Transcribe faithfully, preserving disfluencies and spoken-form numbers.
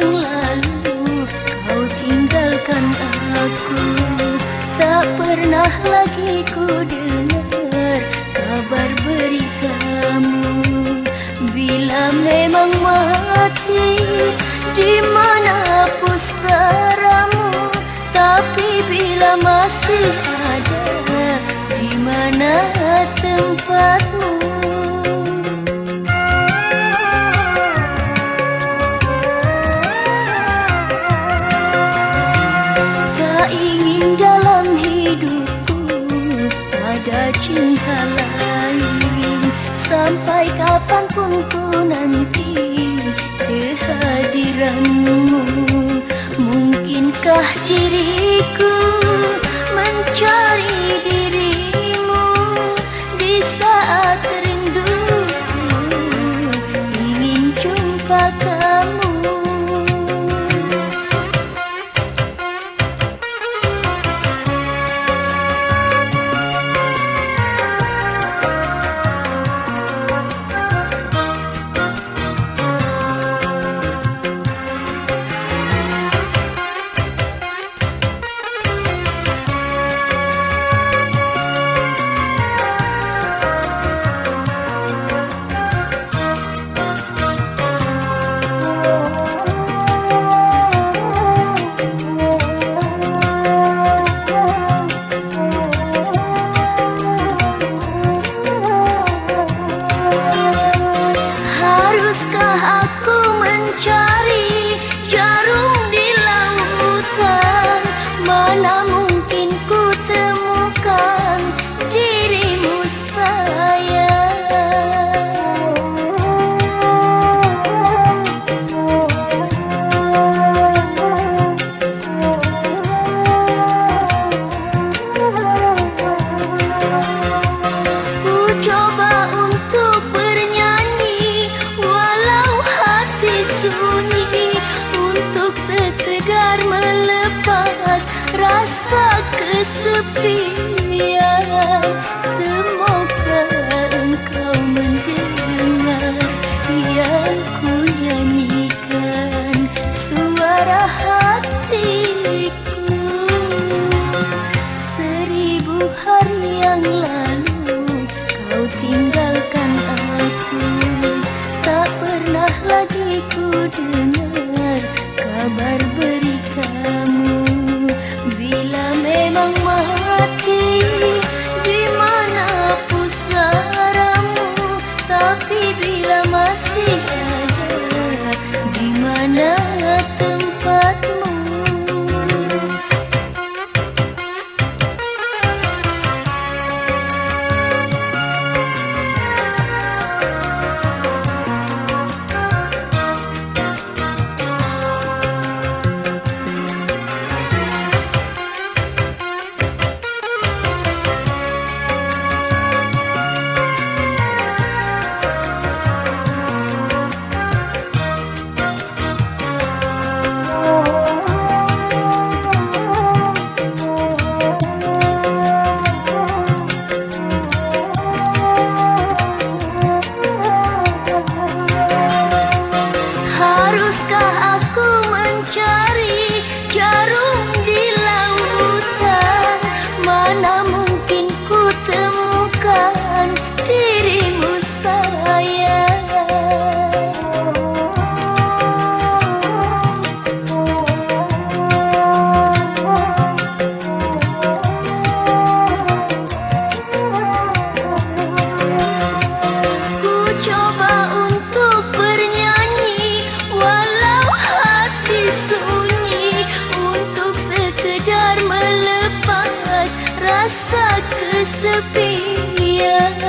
yang lalu kau tinggalkan aku. Tak pernah lagi ku dengar kabar beritamu. Bila memang mati, di mana pusaramu? Tapi bila masih ada, di mana tempatmu? Tak ingin dalam hidupku ada cinta lain. Sampai kapanpun ku nanti kehadiranmu. Mungkinkah diriku mencari dirimu di saat rinduku ingin jumpa kamu. Rasa kesepian, semoga engkau mendengar yang ku nyanyikan suara hatiku. Seribu hari yang lalu kau tinggalkan aku. Tak pernah lagi ku dengar kabar beritamu. Bila memang mati, di mana pusaramu? Tapi bila masih ada, di mana tempatmu? Haruskah aku mencari jarum di lautan? Mana mungkin ku temukan dirimu sayang. Ku coba untuk bernyanyi walau hati sunyi, untuk sekedar melepas rasa kesepian.